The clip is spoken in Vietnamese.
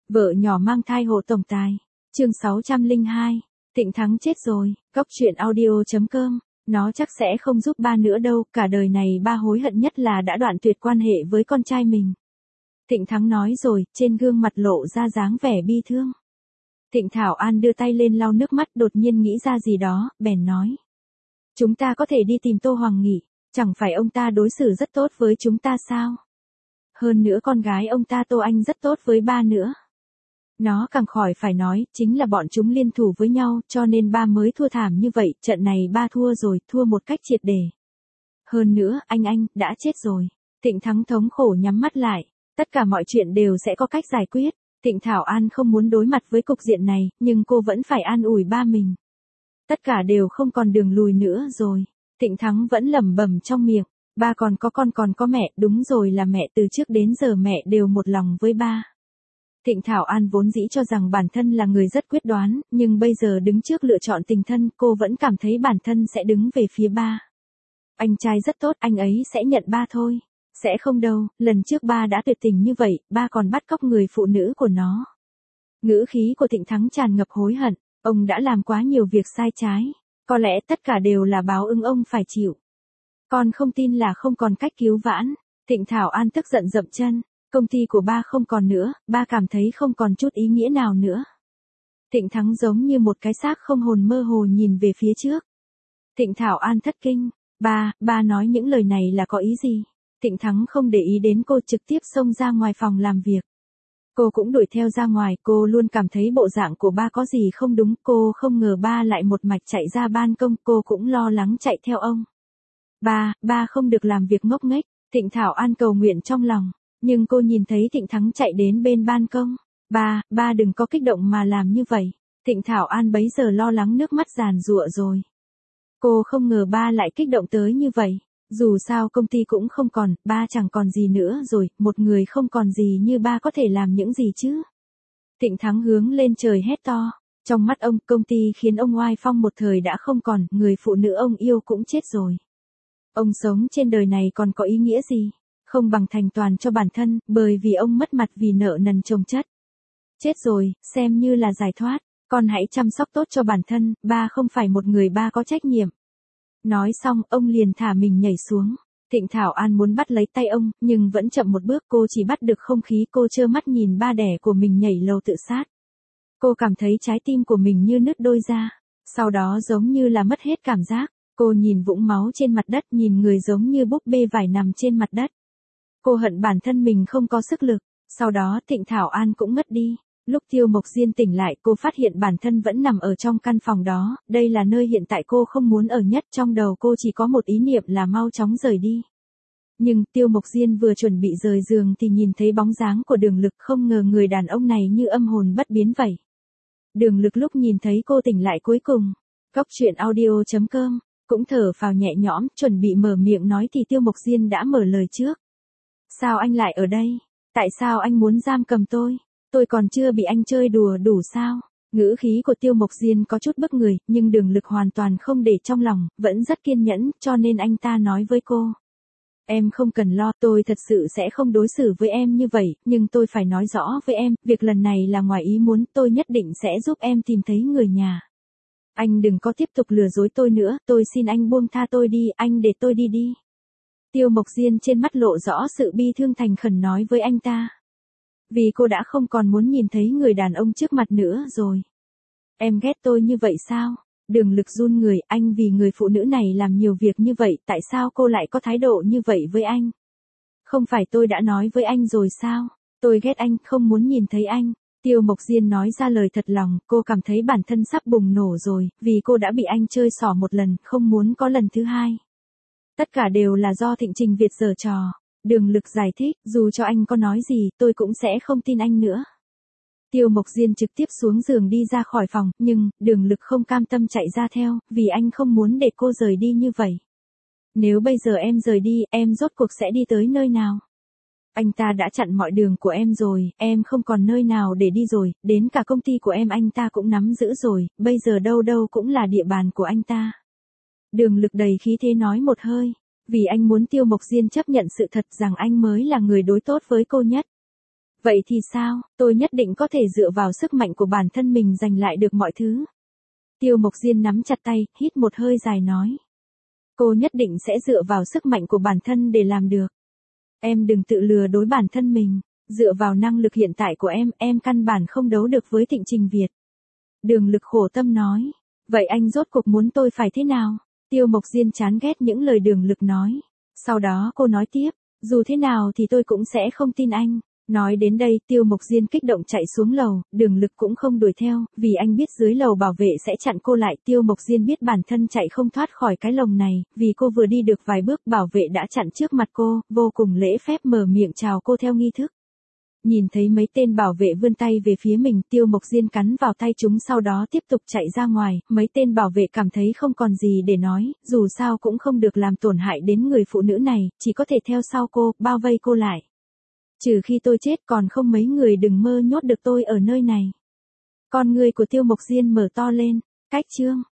Vợ nhỏ mang thai hộ tổng tài. Chương 602. Thịnh Thắng chết rồi. Góc truyện audio.com. Nó chắc sẽ không giúp ba nữa đâu, cả đời này ba hối hận nhất là đã đoạn tuyệt quan hệ với con trai mình. Thịnh Thắng nói rồi, trên gương mặt lộ ra dáng vẻ bi thương. Thịnh Thảo An đưa tay lên lau nước mắt, đột nhiên nghĩ ra gì đó, bèn nói. Chúng ta có thể đi tìm Tô Hoàng Nghị, chẳng phải ông ta đối xử rất tốt với chúng ta sao? Hơn nữa con gái ông ta Tô Anh rất tốt với ba nữa. Nó càng khỏi phải nói, chính là bọn chúng liên thủ với nhau, cho nên ba mới thua thảm như vậy, trận này ba thua rồi, thua một cách triệt để. Hơn nữa, anh đã chết rồi. Thịnh Thắng thống khổ nhắm mắt lại, tất cả mọi chuyện đều sẽ có cách giải quyết. Thịnh Thảo An không muốn đối mặt với cục diện này, nhưng cô vẫn phải an ủi ba mình. Tất cả đều không còn đường lùi nữa rồi. Thịnh Thắng vẫn lẩm bẩm trong miệng, ba còn có con còn có mẹ, đúng rồi là mẹ, từ trước đến giờ mẹ đều một lòng với ba. Thịnh Thảo An vốn dĩ cho rằng bản thân là người rất quyết đoán, nhưng bây giờ đứng trước lựa chọn tình thân, cô vẫn cảm thấy bản thân sẽ đứng về phía ba. Anh trai rất tốt, anh ấy sẽ nhận ba thôi. Sẽ không đâu, lần trước ba đã tuyệt tình như vậy, ba còn bắt cóc người phụ nữ của nó. Ngữ khí của Thịnh Thắng tràn ngập hối hận, ông đã làm quá nhiều việc sai trái, có lẽ tất cả đều là báo ứng ông phải chịu. Con không tin là không còn cách cứu vãn. Thịnh Thảo An tức giận dậm chân, công ty của ba không còn nữa, ba cảm thấy không còn chút ý nghĩa nào nữa. Thịnh Thắng giống như một cái xác không hồn mơ hồ nhìn về phía trước. Thịnh Thảo An thất kinh, ba nói những lời này là có ý gì? Thịnh Thắng không để ý đến cô, trực tiếp xông ra ngoài phòng làm việc. Cô cũng đuổi theo ra ngoài, cô luôn cảm thấy bộ dạng của ba có gì không đúng, cô không ngờ ba lại một mạch chạy ra ban công, cô cũng lo lắng chạy theo ông. Ba không được làm việc ngốc nghếch, Thịnh Thảo An cầu nguyện trong lòng, nhưng cô nhìn thấy Thịnh Thắng chạy đến bên ban công. Ba đừng có kích động mà làm như vậy. Thịnh Thảo An bấy giờ lo lắng nước mắt giàn giụa rồi. Cô không ngờ ba lại kích động tới như vậy. Dù sao công ty cũng không còn, ba chẳng còn gì nữa rồi, một người không còn gì như ba có thể làm những gì chứ? Thịnh Thắng hướng lên trời hét to. Trong mắt ông, công ty khiến ông oai phong một thời đã không còn, người phụ nữ ông yêu cũng chết rồi. Ông sống trên đời này còn có ý nghĩa gì? Không bằng thành toàn cho bản thân, bởi vì ông mất mặt vì nợ nần chồng chất. Chết rồi, xem như là giải thoát, con hãy chăm sóc tốt cho bản thân, ba không phải một người, ba có trách nhiệm. Nói xong, ông liền thả mình nhảy xuống. Thịnh Thảo An muốn bắt lấy tay ông, nhưng vẫn chậm một bước, cô chỉ bắt được không khí, cô trơ mắt nhìn ba đẻ của mình nhảy lầu tự sát. Cô cảm thấy trái tim của mình như nứt đôi ra, sau đó giống như là mất hết cảm giác. Cô nhìn vũng máu trên mặt đất, nhìn người giống như búp bê vải nằm trên mặt đất. Cô hận bản thân mình không có sức lực, sau đó Thịnh Thảo An cũng ngất đi. Lúc Tiêu Mộc Diên tỉnh lại, cô phát hiện bản thân vẫn nằm ở trong căn phòng đó, đây là nơi hiện tại cô không muốn ở nhất, trong đầu cô chỉ có một ý niệm là mau chóng rời đi. Nhưng Tiêu Mộc Diên vừa chuẩn bị rời giường thì nhìn thấy bóng dáng của Đường Lực, không ngờ người đàn ông này như âm hồn bất biến vậy. Đường Lực lúc nhìn thấy cô tỉnh lại cuối cùng, góc truyện audio.com, cũng thở phào nhẹ nhõm, chuẩn bị mở miệng nói thì Tiêu Mộc Diên đã mở lời trước. Sao anh lại ở đây? Tại sao anh muốn giam cầm tôi? Tôi còn chưa bị anh chơi đùa đủ sao? Ngữ khí của Tiêu Mộc Diên có chút bức người, nhưng Đường Lực hoàn toàn không để trong lòng, vẫn rất kiên nhẫn, cho nên anh ta nói với cô. Em không cần lo, tôi thật sự sẽ không đối xử với em như vậy, nhưng tôi phải nói rõ với em, việc lần này là ngoài ý muốn, tôi nhất định sẽ giúp em tìm thấy người nhà. Anh đừng có tiếp tục lừa dối tôi nữa, tôi xin anh buông tha tôi đi, anh để tôi đi. Tiêu Mộc Diên trên mắt lộ rõ sự bi thương, thành khẩn nói với anh ta. Vì cô đã không còn muốn nhìn thấy người đàn ông trước mặt nữa rồi. Em ghét tôi như vậy sao? Đường Lực run người, anh vì người phụ nữ này làm nhiều việc như vậy, tại sao cô lại có thái độ như vậy với anh? Không phải tôi đã nói với anh rồi sao? Tôi ghét anh, không muốn nhìn thấy anh. Tiêu Mộc Diên nói ra lời thật lòng, cô cảm thấy bản thân sắp bùng nổ rồi, vì cô đã bị anh chơi xỏ một lần, không muốn có lần thứ hai. Tất cả đều là do Thịnh Trình Việt giở trò. Đường Lực giải thích, dù cho anh có nói gì, tôi cũng sẽ không tin anh nữa. Tiêu Mộc Diên trực tiếp xuống giường đi ra khỏi phòng, nhưng, Đường Lực không cam tâm chạy ra theo, vì anh không muốn để cô rời đi như vậy. Nếu bây giờ em rời đi, em rốt cuộc sẽ đi tới nơi nào? Anh ta đã chặn mọi đường của em rồi, em không còn nơi nào để đi rồi, đến cả công ty của em anh ta cũng nắm giữ rồi, bây giờ đâu đâu cũng là địa bàn của anh ta. Đường Lực đầy khí thế nói một hơi, vì anh muốn Tiêu Mộc Diên chấp nhận sự thật rằng anh mới là người đối tốt với cô nhất. Vậy thì sao, tôi nhất định có thể dựa vào sức mạnh của bản thân mình giành lại được mọi thứ. Tiêu Mộc Diên nắm chặt tay, hít một hơi dài nói. Cô nhất định sẽ dựa vào sức mạnh của bản thân để làm được. Em đừng tự lừa dối bản thân mình, dựa vào năng lực hiện tại của em căn bản không đấu được với Thịnh Trình Việt. Đường Lực khổ tâm nói. Vậy anh rốt cuộc muốn tôi phải thế nào? Tiêu Mộc Diên chán ghét những lời Đường Lực nói. Sau đó cô nói tiếp, dù thế nào thì tôi cũng sẽ không tin anh. Nói đến đây, Tiêu Mộc Diên kích động chạy xuống lầu, Đường Lực cũng không đuổi theo, vì anh biết dưới lầu bảo vệ sẽ chặn cô lại. Tiêu Mộc Diên biết bản thân chạy không thoát khỏi cái lồng này, vì cô vừa đi được vài bước bảo vệ đã chặn trước mặt cô, vô cùng lễ phép mở miệng chào cô theo nghi thức. Nhìn thấy mấy tên bảo vệ vươn tay về phía mình, Tiêu Mộc Diên cắn vào tay chúng sau đó tiếp tục chạy ra ngoài, mấy tên bảo vệ cảm thấy không còn gì để nói, dù sao cũng không được làm tổn hại đến người phụ nữ này, chỉ có thể theo sau cô, bao vây cô lại. Trừ khi tôi chết còn không mấy người đừng mơ nhốt được tôi ở nơi này. Con người của Tiêu Mộc Diên mở to lên, cách chương.